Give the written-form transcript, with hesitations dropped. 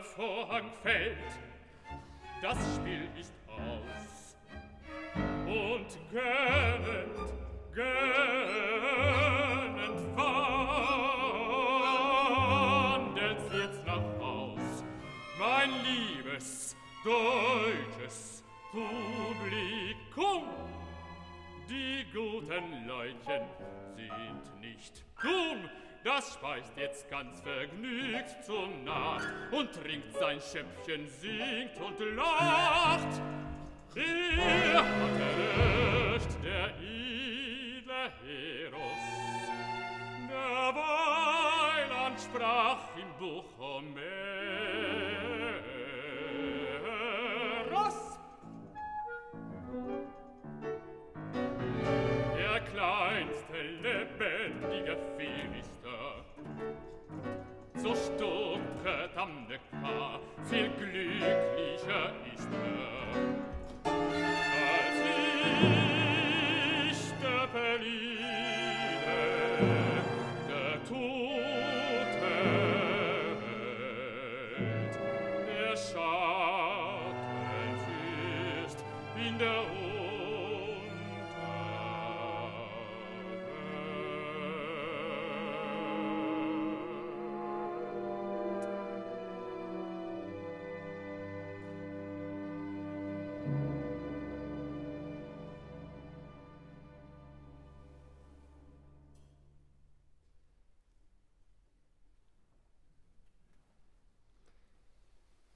Vorhang fällt, das Spiel ist aus. Und gönnend, gönnend wandelt's jetzt nach Haus, mein liebes deutsches Publikum. Die guten Leutchen sind nicht dumm, das speist jetzt ganz vergnügt zur Nacht und trinkt sein Schöppchen, singt und lacht. Er hatte recht, der edle Heros, der Weiland sprach im Buch Homeros. Der kleinste lebendige Philister, so stumpet am Neckar, viel glücklicher ist als ich, der Pelide.